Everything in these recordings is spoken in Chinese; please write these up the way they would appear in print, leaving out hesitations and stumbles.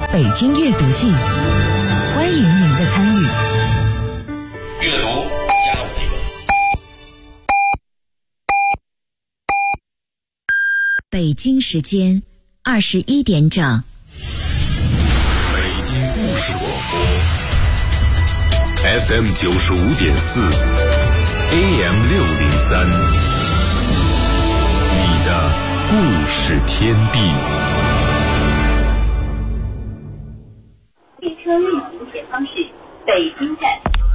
北京阅读季，欢迎您的参与。 阅读加5 北京时间21点整。 北京故事广播 FM 95.4 AM 603，你的故事天地。 列车运行前方是北京站。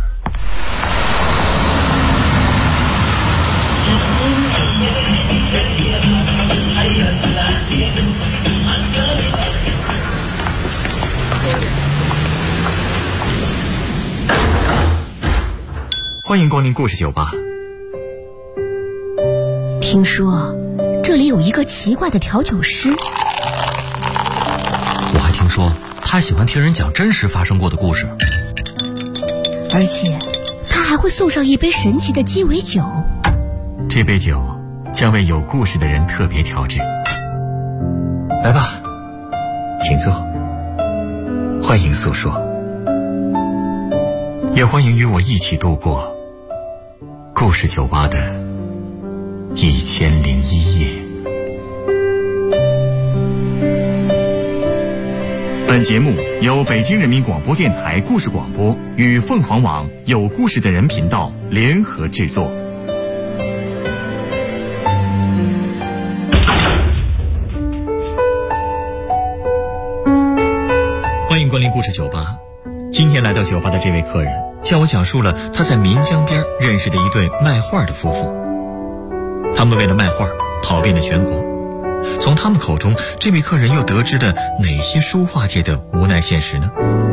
欢迎光临故事酒吧。 听说这里有一个奇怪的调酒师， 我还听说他喜欢听人讲真实发生过的故事， 而且他还会送上一杯神奇的鸡尾酒。 这杯酒将为有故事的人特别调制。来吧，请坐，欢迎诉说，也欢迎与我一起度过故事酒吧的1001夜。本节目由北京人民广播电台故事广播与凤凰网有故事的人频道联合制作。欢迎光临故事酒吧。今天来到酒吧的这位客人向我讲述了他在岷江边认识的一对卖画的夫妇。他们为了卖画跑遍了全国，从他们口中，这位客人又得知了哪些书画界的无奈现实呢？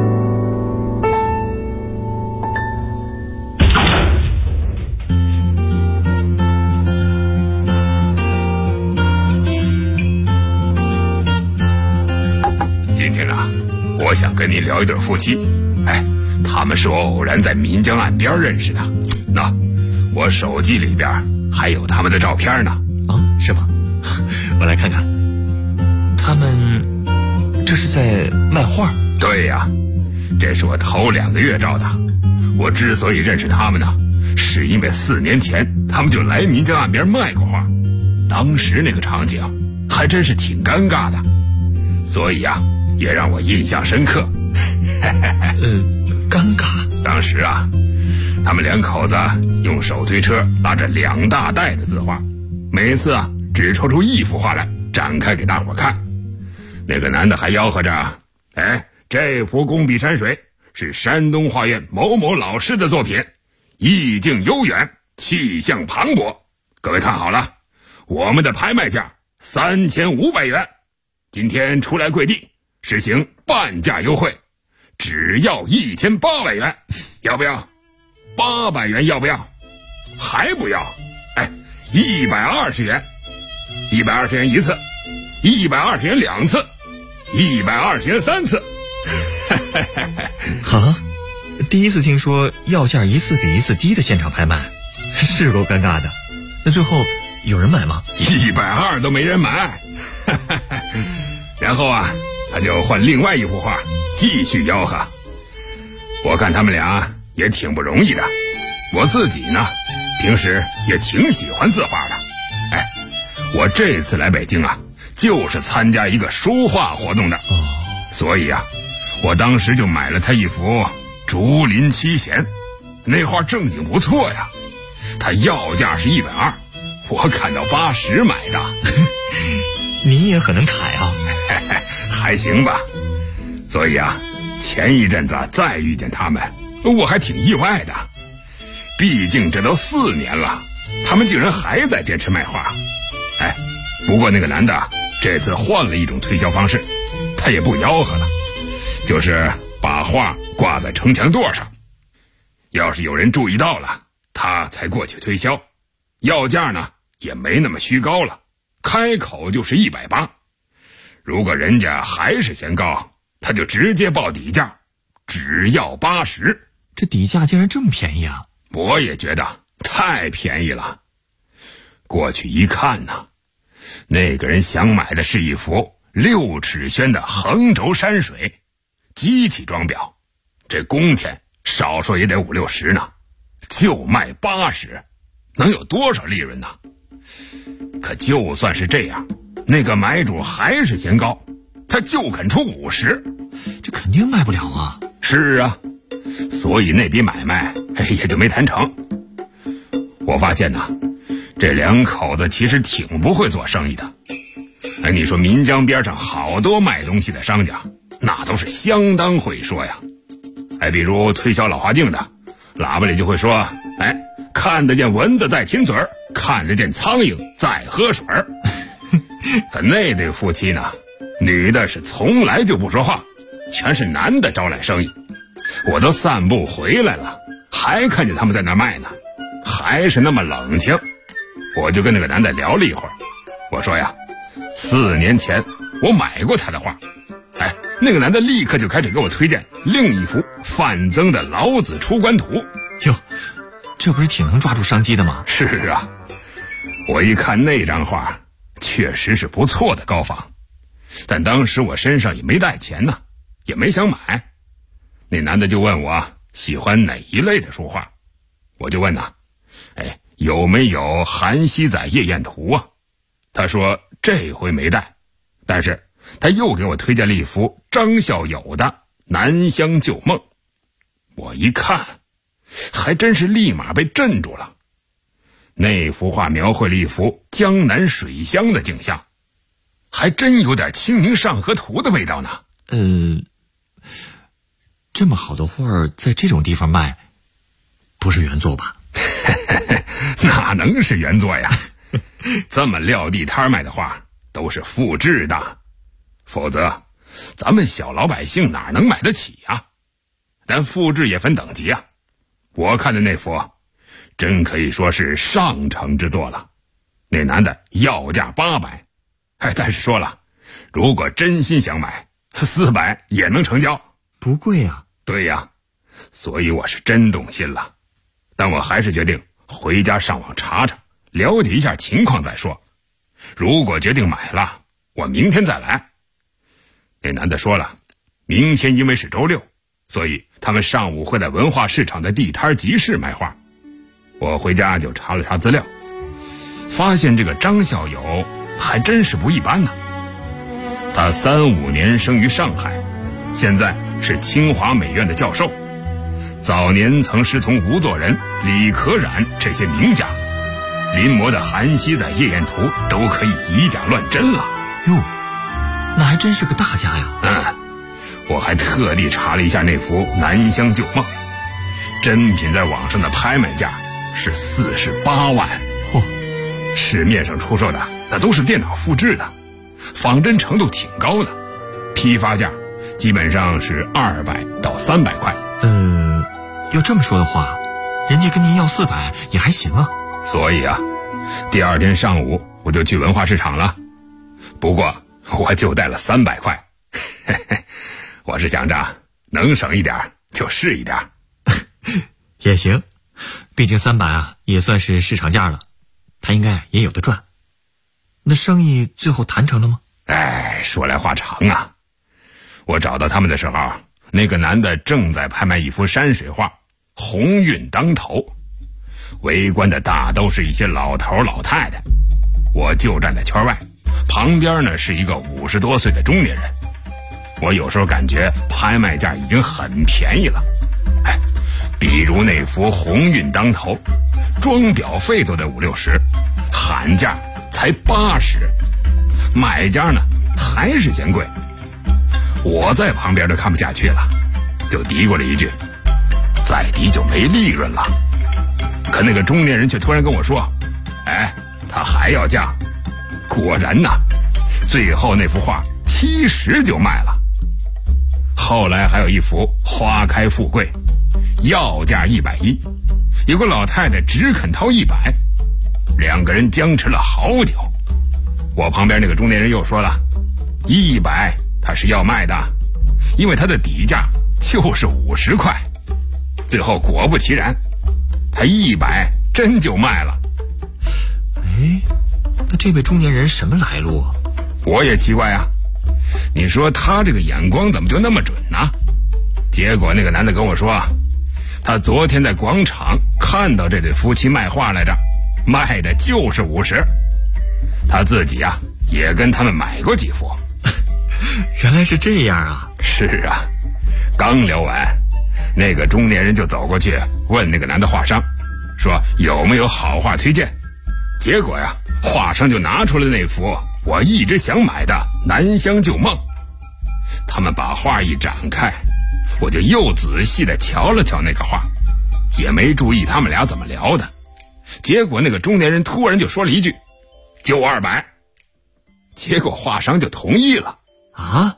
今天啊，我想跟你聊一对夫妻。他们是我偶然在岷江岸边认识的。那我手机里边还有他们的照片呢。 是吗？我来看看。他们这是在卖画？ 对呀，这是我头2个月照的。我之所以认识他们呢，是因为4年前他们就来岷江岸边卖过画，当时那个场景还真是挺尴尬的，所以啊，也让我印象深刻。 尴尬？ 当时啊，他们2口子用手推车拉着2大袋的字画，每次啊只抽出1幅画来展开给大伙看。那个男的还吆喝着，这幅工笔山水是山东画院某某老师的作品，意境悠远，气象磅礴。各位看好了，我们的拍卖价3500元，今天出来跪地实行半价优惠，只要1800元，要不要？800元要不要？还不要？120元，120元1次，120元2次，120元3次。 好，第一次听说要价一次比一次低的现场拍卖，是够尴尬的。那最后有人买吗 ？120都没人买。然后啊，他就换另外一幅画继续吆喝。我看他们俩也挺不容易的，我自己呢平时也挺喜欢字画的。我这次来北京啊，就是参加一个书画活动的。所以啊，我当时就买了他一幅《竹林七贤》，那画正经不错呀。他要价是120，我砍到80买的。 你也很能砍啊。 还行吧。所以啊，前一阵子再遇见他们，我还挺意外的。毕竟这都4年了，他们竟然还在坚持卖画。不过那个男的这次换了一种推销方式，他也不吆喝了，就是把画挂在城墙垛上，要是有人注意到了，他才过去推销。要价呢也没那么虚高了，开口就是180。如果人家还是嫌高，他就直接报底价，只要80。 这底价竟然这么便宜啊！ 我也觉得太便宜了。过去一看呢，那个人想买的是一幅6尺轩的横轴山水， 机器装裱，这工钱少说也得5、60呢，就卖80，能有多少利润呢？可就算是这样，那个买主还是嫌高，他就肯出50， 这肯定卖不了啊。 是啊，所以那笔买卖也就没谈成。我发现呐，这两口子其实挺不会做生意的。你说岷江边上好多卖东西的商家，那都是相当会说呀。比如推销老花镜的，喇叭里就会说，看得见蚊子在亲嘴儿，看得见苍蝇在喝水儿。可那对夫妻呢，女的是从来就不说话，全是男的招揽生意。我都散步回来了，还看见他们在那卖呢，还是那么冷清。我就跟那个男的聊了一会儿，我说呀，4年前我买过他的画。那个男的立刻就开始给我推荐另一幅范增的《老子出关图》。 哟，这不是挺能抓住商机的吗？ 是啊，我一看那张画，确实是不错的高仿，但当时我身上也没带钱呢，也没想买。那男的就问我喜欢哪一类的书画，我就问他，有没有《韩熙载夜宴图》啊？他说这回没带，但是他又给我推荐了一幅张孝友的《南乡旧梦》。我一看，还真是立马被镇住了。那幅画描绘了一幅江南水乡的景象，还真有点《清明上河图》的味道呢。 这么好的画在这种地方卖，不是原作吧？ 哪能是原作呀？这么撂地摊卖的画都是复制的，否则咱们小老百姓哪能买得起呀？但复制也分等级啊。我看的那幅真可以说是上乘之作了。那男的要价800，但是说了，如果真心想买，400也能成交， 不贵啊。 对呀，所以我是真动心了。但我还是决定回家上网查查，了解一下情况再说。如果决定买了，我明天再来。那男的说了，明天因为是周6，所以他们上午会在文化市场的地摊集市卖画。我回家就查了查资料，发现这个张孝友还真是不一般呢。他35年生于上海，现在是清华美院的教授，早年曾师从吴作人、李可染这些名家，临摹的《韩熙载夜宴图》都可以以假乱真了。 哟，那还真是个大家呀。 我还特地查了一下那幅《南乡旧梦》，真品在网上的拍卖价是48万。市面上出售的那都是电脑复制的，仿真程度挺高的，批发价基本上是200到300块。 要这么说的话，人家跟您要400也还行啊。 所以啊，第二天上午我就去文化市场了，不过我就带了300块。我是想着能省一点就是一点。 也行，毕竟300啊也算是市场价了，他应该也有的赚。那生意最后谈成了吗？ 说来话长啊。我找到他们的时候，那个男的正在拍卖一幅山水画《鸿运当头》，围观的大都是一些老头老太太，我就站在圈外，旁边呢是一个50多岁的中年人。我有时候感觉拍卖价已经很便宜了，比如那幅《鸿运当头》，装裱费都得50、60，喊价才80，买家呢还是嫌贵。我在旁边都看不下去了，就嘀咕了一句，再低就没利润了。可那个中年人却突然跟我说，他还要价。果然呐，最后那幅画70就卖了。后来还有一幅《花开富贵》，要价110，有个老太太只肯掏100，两个人僵持了好久。我旁边那个中年人又说了，100他是要卖的，因为他的底价就是50块。最后果不其然，他100真就卖了。 那这位中年人什么来路啊？ 我也奇怪啊，你说他这个眼光怎么就那么准呢？ 结果那个男的跟我说，他昨天在广场看到这对夫妻卖画来着，卖的就是50。他自己啊也跟他们买过几幅。 原来是这样啊。 是啊，刚聊完，那个中年人就走过去问那个男的画商，说有没有好画推荐。结果呀，画商就拿出了那幅我一直想买的《南乡旧梦》。他们把画一展开，我就又仔细地瞧了瞧那个画，也没注意他们俩怎么聊的。结果那个中年人突然就说了一句，就200。结果画商就同意了。 啊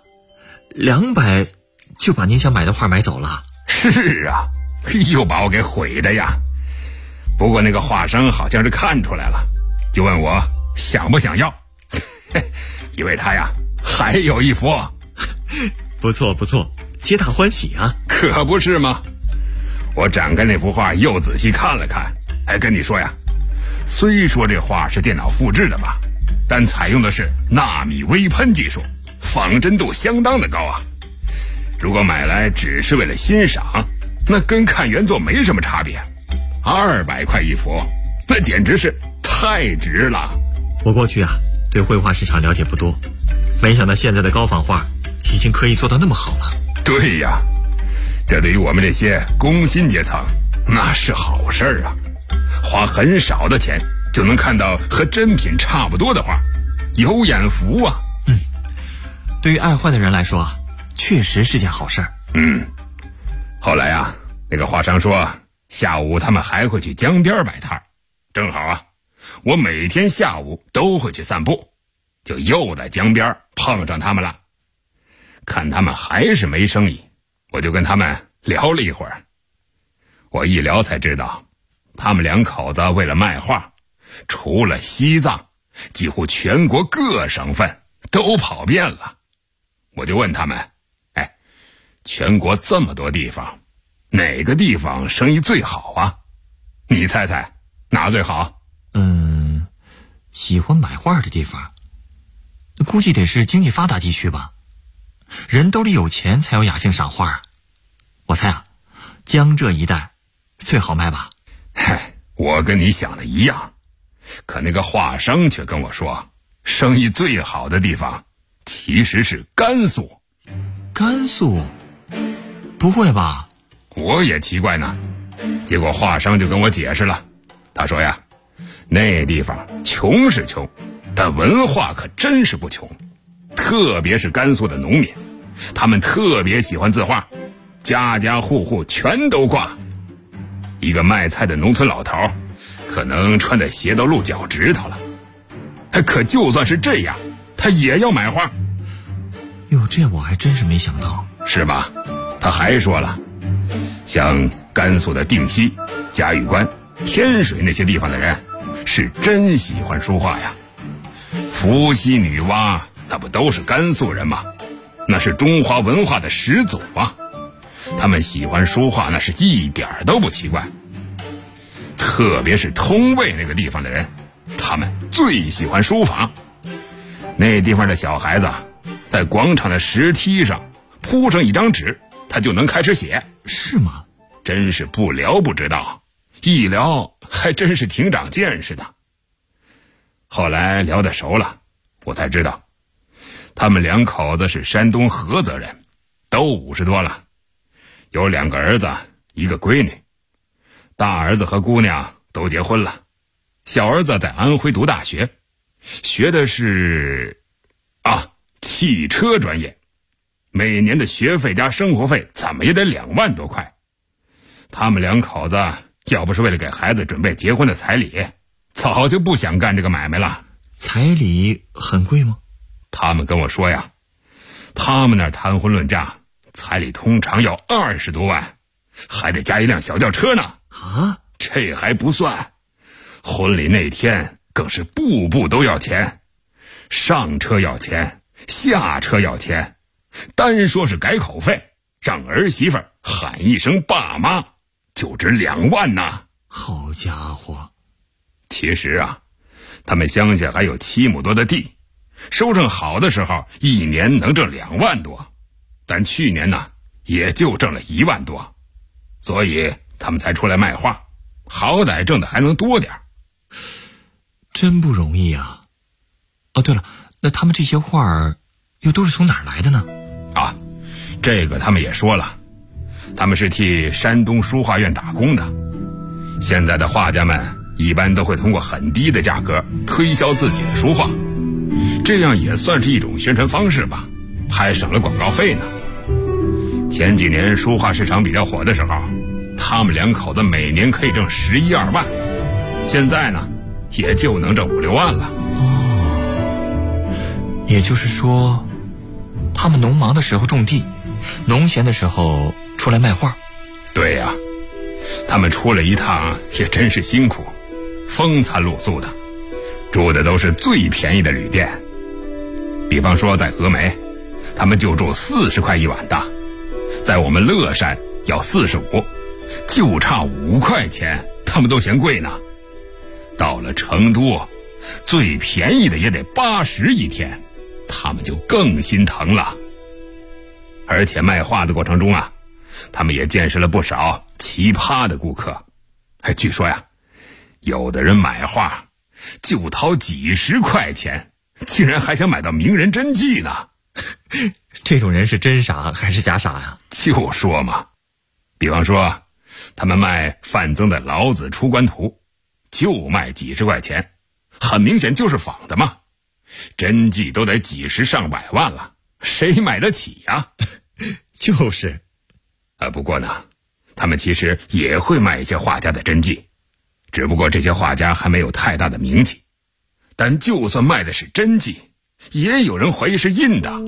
，200就把您想买的画买走了？ 是啊，又把我给毁的呀。不过那个画商好像是看出来了，就问我想不想要。因为他呀还有一幅。 不错不错，皆大欢喜啊。 可不是吗？我展开那幅画又仔细看了看，还跟你说呀，虽说这画是电脑复制的吧，但采用的是纳米微喷技术，仿真度相当的高啊。如果买来只是为了欣赏，那跟看原作没什么差别。200块一幅，那简直是太值了。 我过去啊对绘画市场了解不多，没想到现在的高仿画已经可以做到那么好了。 对呀，这对于我们这些工薪阶层那是好事儿啊，花很少的钱就能看到和真品差不多的画，有眼福啊。 对于爱画的人来说啊，确实是件好事儿。 后来啊，那个画商说下午他们还会去江边摆摊，正好啊，我每天下午都会去散步，就又在江边碰上他们了。看他们还是没生意，我就跟他们聊了一会儿。我一聊才知道，他们2口子为了卖画，除了西藏，几乎全国各省份都跑遍了。我就问他们，全国这么多地方，哪个地方生意最好啊？你猜猜哪最好？ 喜欢买画的地方估计得是经济发达地区吧，人兜里有钱才有雅兴赏画啊。我猜啊，江浙一带最好卖吧。 我跟你想的一样，可那个画商却跟我说，生意最好的地方其实是甘肃。 甘肃？不会吧？ 我也奇怪呢。结果画商就跟我解释了，他说呀，那地方穷是穷，但文化可真是不穷。特别是甘肃的农民，他们特别喜欢字画，家家户户全都挂。一个卖菜的农村老头，可能穿的鞋都露脚趾头了，可就算是这样，他也要买画。 哟，这我还真是没想到。 是吧？他还说了，像甘肃的定西、嘉峪关、天水那些地方的人，是真喜欢书画呀。伏羲、女娲那不都是甘肃人吗？那是中华文化的始祖啊。他们喜欢书画那是一点都不奇怪。特别是通渭那个地方的人，他们最喜欢书法。那地方的小孩子在广场的石梯上铺上一张纸，他就能开始写。 是吗？ 真是不聊不知道，一聊还真是挺长见识的。后来聊得熟了，我才知道他们2口子是山东菏泽人，都50多了，有2个儿子1个闺女。大儿子和姑娘都结婚了，小儿子在安徽读大学，学的是汽车专业，每年的学费加生活费怎么也得2万多块。他们2口子要不是为了给孩子准备结婚的彩礼，早就不想干这个买卖了。 彩礼很贵吗？ 他们跟我说呀，他们那儿谈婚论嫁，彩礼通常要20多万，还得加一辆小轿车呢。 啊， 这还不算，婚礼那天更是步步都要钱，上车要钱，下车要钱，单说是改口费，让儿媳妇喊一声爸妈，就值2万呢。 好家伙！ 其实啊，他们乡下还有7亩多的地，收成好的时候1年能挣2万多。但去年呢， 也就挣了1万多，所以他们才出来卖画，好歹挣的还能多点。 真不容易啊。哦，对了，那他们这些画儿又都是从哪儿来的呢？ 啊，这个他们也说了，他们是替山东书画院打工的。现在的画家们一般都会通过很低的价格推销自己的书画，这样也算是一种宣传方式吧，还省了广告费呢。前几年书画市场比较火的时候，他们2口子每年可以挣11、12万，现在呢也就能挣5、6万了。 也就是说，他们农忙的时候种地，农闲的时候出来卖画。 对呀，他们出了一趟也真是辛苦，风餐露宿的，住的都是最便宜的旅店。比方说在峨眉，他们就住40块1晚的，在我们乐山要45，就差5块钱，他们都嫌贵呢。到了成都，最便宜的也得80一天，他们就更心疼了。而且卖画的过程中啊，他们也见识了不少奇葩的顾客。据说呀，有的人买画就掏几10块钱，竟然还想买到名人真迹呢。 这种人是真傻还是假傻呀？ 就说嘛，比方说他们卖范增的《老子出关图》，就卖几10块钱，很明显就是仿的嘛，真迹都得几10上百万了，谁买得起呀？ 就是不过呢，他们其实也会卖一些画家的真迹，只不过这些画家还没有太大的名气。但就算卖的是真迹，也有人怀疑是印的。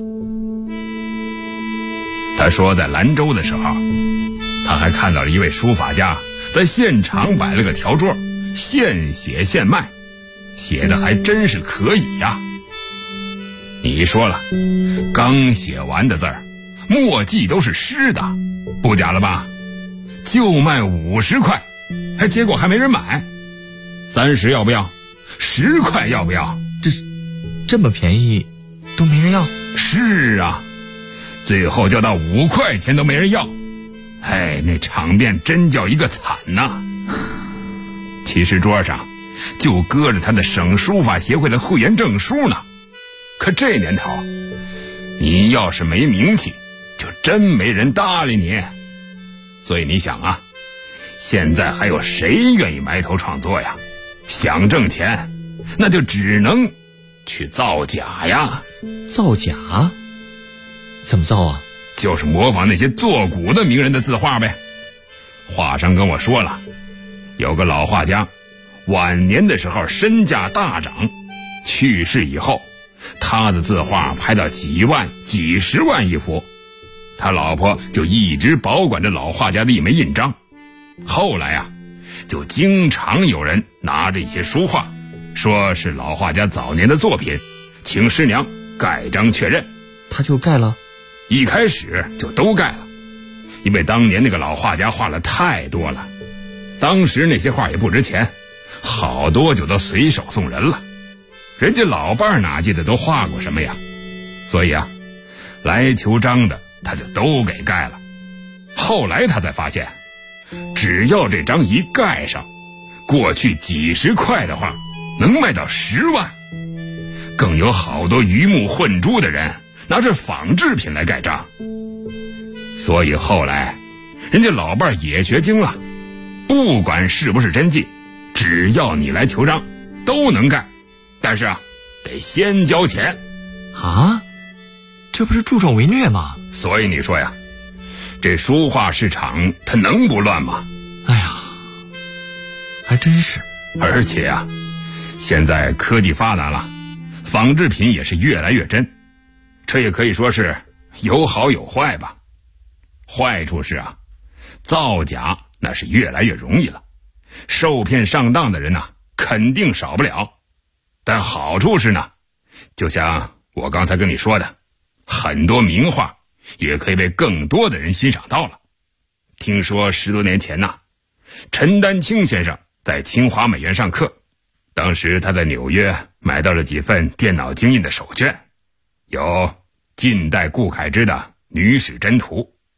他说在兰州的时候，他还看到了一位书法家在现场摆了个条桌，现写现卖，写的还真是可以呀。你说了，刚写完的字儿，墨迹都是湿的，不假了吧？就卖50块，结果还没人买。30要不要？10块要不要？ 这么便宜都没人要？ 是啊，最后叫到5块钱都没人要。那场面真叫一个惨呐。其实桌上就搁着他的省书法协会的会员证书呢。可这年头，你要是没名气，就真没人搭理你。所以你想啊，现在还有谁愿意埋头创作呀？想挣钱，那就只能去造假呀。 造假？怎么造啊？ 就是模仿那些做古的名人的字画呗。画商跟我说了，有个老画家晚年的时候身价大涨，去世以后他的字画拍到几万几10万一幅，他老婆就一直保管着老画家的一枚印章。后来啊，就经常有人拿着一些书画，说是老画家早年的作品，请师娘盖章确认。 他就盖了？ 一开始就都盖了，因为当年那个老画家画了太多了，当时那些画也不值钱，好多就都随手送人了。人家老伴儿哪记得都画过什么呀？所以啊，来求章的他就都给盖了。后来他才发现，只要这章一盖上，过去几10块的画能卖到10万，更有好多鱼目混珠的人拿着仿制品来盖章。所以后来人家老伴儿也学精了，不管是不是真迹，只要你来求章都能盖，但是啊，得先交钱啊！这不是助纣为虐吗？ 所以你说呀，这书画市场它能不乱吗？ 哎呀，还真是。 而且啊，现在科技发达了，仿制品也是越来越真，这也可以说是有好有坏吧。坏处是啊，造假那是越来越容易了，受骗上当的人呢，肯定少不了。但好处是呢，就像我刚才跟你说的，很多名画也可以被更多的人欣赏到了。听说10多年前呢，陈丹青先生在清华美院上课，当时他在纽约买到了几份电脑精印的手卷，有近代顾恺之的《女史箴图》，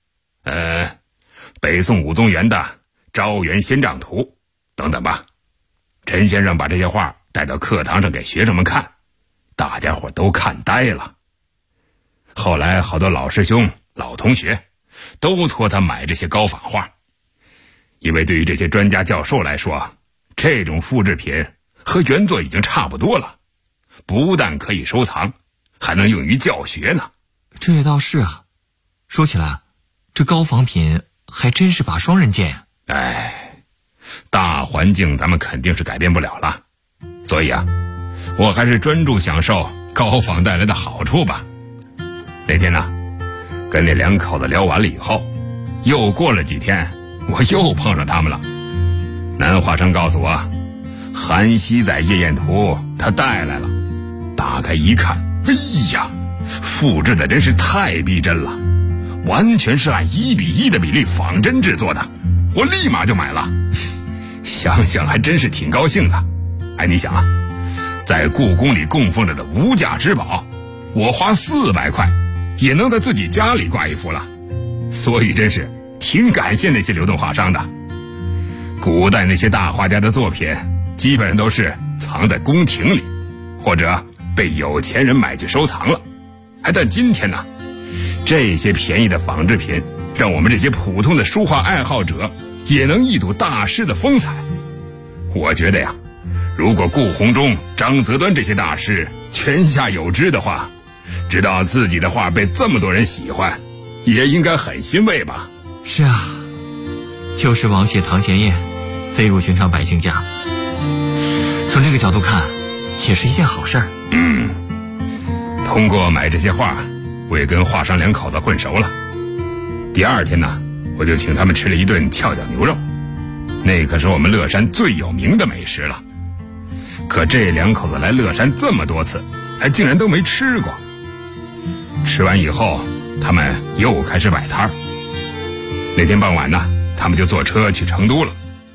北宋武宗元的《招元仙丈图》等等吧。陈先生把这些画带到课堂上给学生们看，大家伙都看呆了。后来好多老师兄、老同学都托他买这些高仿画，因为对于这些专家教授来说，这种复制品和原作已经差不多了，不但可以收藏，还能用于教学呢。 这也倒是啊，说起来，这高仿品还真是把双刃剑呀。 大环境咱们肯定是改变不了了，所以啊，我还是专注享受高仿带来的好处吧。那天呢，跟那两口子聊完了以后，又过了几天，我又碰上他们了。南华生告诉我，韩熙载夜宴图他带来了，打开一看，哎呀，复制的真是太逼真了，完全是按1:1的比例仿真制作的，我立马就买了。想想还真是挺高兴的。你想啊，在故宫里供奉着的无价之宝，我花400块也能在自己家里挂一幅了，所以真是挺感谢那些流动画商的。古代那些大画家的作品基本上都是藏在宫廷里，或者被有钱人买去收藏了。但今天呢，这些便宜的仿制品让我们这些普通的书画爱好者也能一睹大师的风采。我觉得呀，如果顾闳中、张择端这些大师泉下有知的话，知道自己的画被这么多人喜欢，也应该很欣慰吧。 是啊，旧时王谢堂前燕，飞入寻常百姓家。从这个角度看，也是一件好事儿。 通过买这些画，我也跟画商两口子混熟了。第二天呢，我就请他们吃了一顿翘脚牛肉，那可是我们乐山最有名的美食了。可这两口子来乐山这么多次，还竟然都没吃过。吃完以后，他们又开始摆摊儿。那天傍晚呢，他们就坐车去成都了。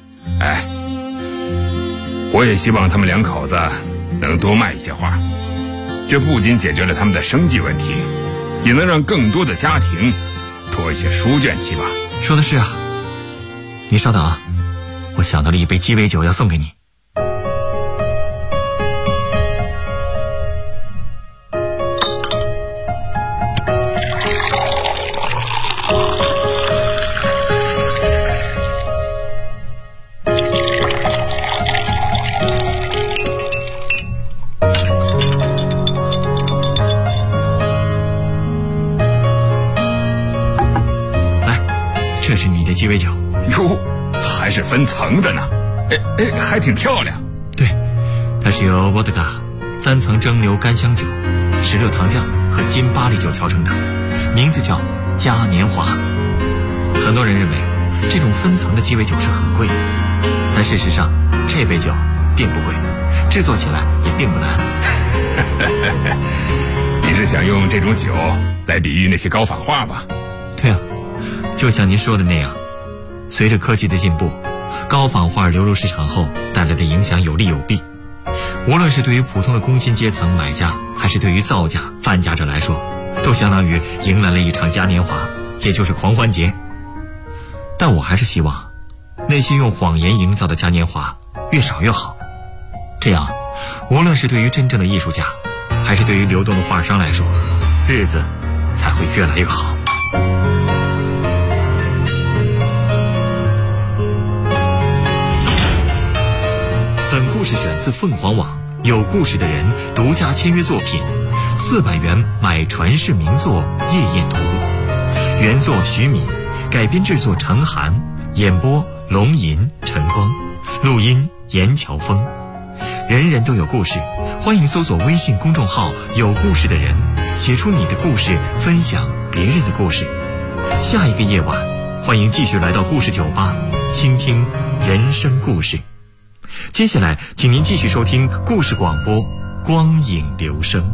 我也希望他们两口子能多卖一些画，这不仅解决了他们的生计问题，也能让更多的家庭多一些书卷气吧。 说的是啊，你稍等啊，我想到了一杯鸡尾酒要送给你。这是你的鸡尾酒。 哟，还是分层的呢，还挺漂亮。 对，它是由沃德嘎、3层蒸馏干香酒、16糖浆和金巴利酒调成的，名字叫嘉年华。很多人认为这种分层的鸡尾酒是很贵的，但事实上这杯酒并不贵，制作起来也并不难。 你是想用这种酒来比喻那些高仿画吧？ 对啊，就像您说的那样，随着科技的进步，高仿画流入市场后带来的影响有利有弊。无论是对于普通的工薪阶层买家，还是对于造假贩假者来说，都相当于迎来了一场嘉年华，也就是狂欢节。但我还是希望那些用谎言营造的嘉年华越少越好，这样无论是对于真正的艺术家，还是对于流动的画商来说，日子才会越来越好。本故事选自凤凰网有故事的人独家签约作品，400元买传世名作《夜宴图》，原作徐敏，改编制作程涵，演播龙吟、陈光，录音严乔峰。人人都有故事，欢迎搜索微信公众号有故事的人，写出你的故事，分享别人的故事。下一个夜晚，欢迎继续来到故事酒吧，倾听人生故事。接下来请您继续收听故事广播光影留声。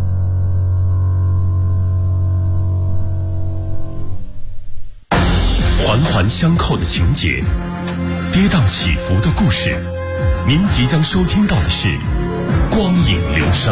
环环相扣的情节，跌宕起伏的故事，您即将收听到的是光影留声。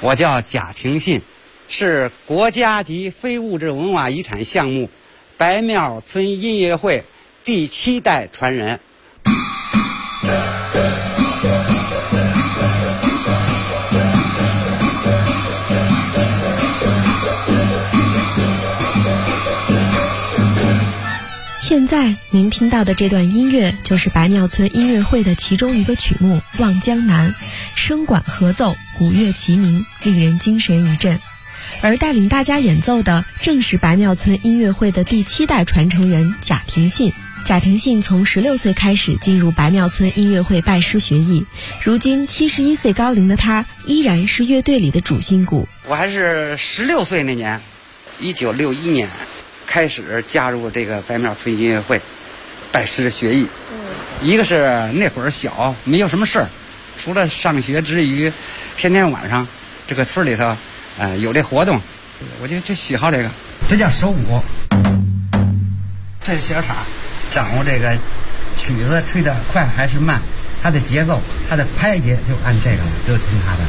我叫贾廷信，是国家级非物质文化遗产项目白庙村音乐会第7代传人。 现在您听到的这段音乐就是白庙村音乐会的其中一个曲目《望江南》，声管合奏，鼓乐齐鸣，令人精神一振。而带领大家演奏的正是白庙村音乐会的第7代传承人贾廷信。贾廷信从16岁开始进入白庙村音乐会拜师学艺，如今71岁高龄的他依然是乐队里的主心骨。 我还是16岁那年，1961年开始加入这个白庙村音乐会，拜师学艺。一个是那会儿小，没有什么事儿，除了上学之余，天天晚上这个村里头，有这活动，我就喜好这个。这叫手鼓，这是小叉，掌握这个曲子吹得快还是慢，它的节奏，它的拍节就按这个，就听它的。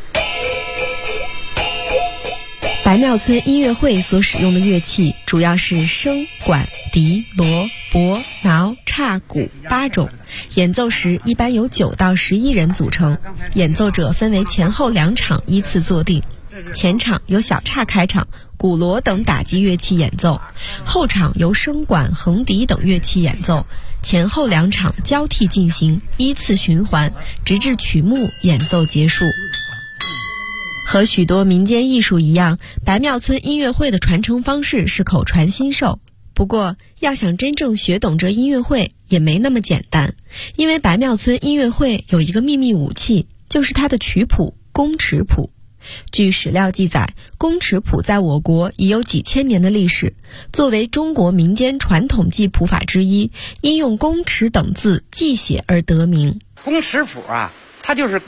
白庙村音乐会所使用的乐器主要是笙、管、笛、锣、钹、挠、叉、鼓8种，演奏时一般由9到11人组成，演奏者分为前后2场依次坐定。前场由小叉开场，鼓锣等打击乐器演奏，后场由笙管、横笛等乐器演奏，前后2场交替进行，依次循环，直至曲目演奏结束。和许多民间艺术一样，白庙村音乐会的传承方式是口传心授。不过，要想真正学懂这音乐会也没那么简单，因为白庙村音乐会有一个秘密武器，就是它的曲谱宫尺谱。据史料记载，宫尺谱在我国已有几千年的历史，作为中国民间传统记谱法之一，因用宫尺等字记写而得名。 宫尺谱啊，它就是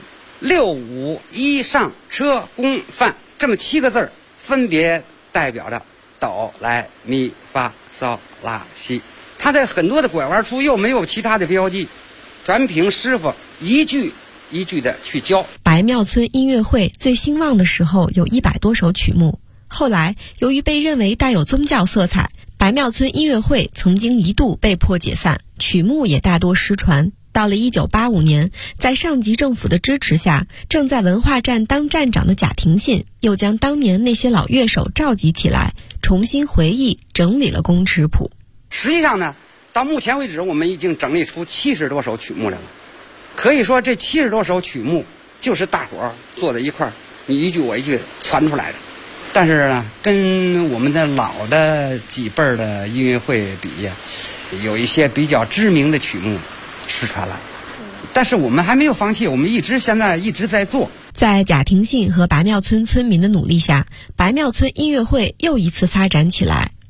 6、5、1上车宫范这么7个字儿，分别代表着哆来咪发嗦拉西。它的很多的拐弯处又没有其他的标记，全凭师傅一句一句的去教。 白庙村音乐会最兴旺的时候有100多首曲目，后来由于被认为带有宗教色彩，白庙村音乐会曾经一度被迫解散，曲目也大多失传。到了1985年，在上级政府的支持下，正在文化站当站长的贾廷信又将当年那些老乐手召集起来，重新回忆整理了宫尺谱。 实际上呢，到目前为止我们已经整理出70多首曲目来了。可以说这70多首曲目就是大伙儿坐在一块儿，你一句我一句传出来的。但是呢，跟我们的老的几辈儿的音乐会比，有一些比较知名的曲目失传了，但是我们还没有放弃，我们现在一直在做。 在贾廷信和白庙村村民的努力下，白庙村音乐会又一次发展起来。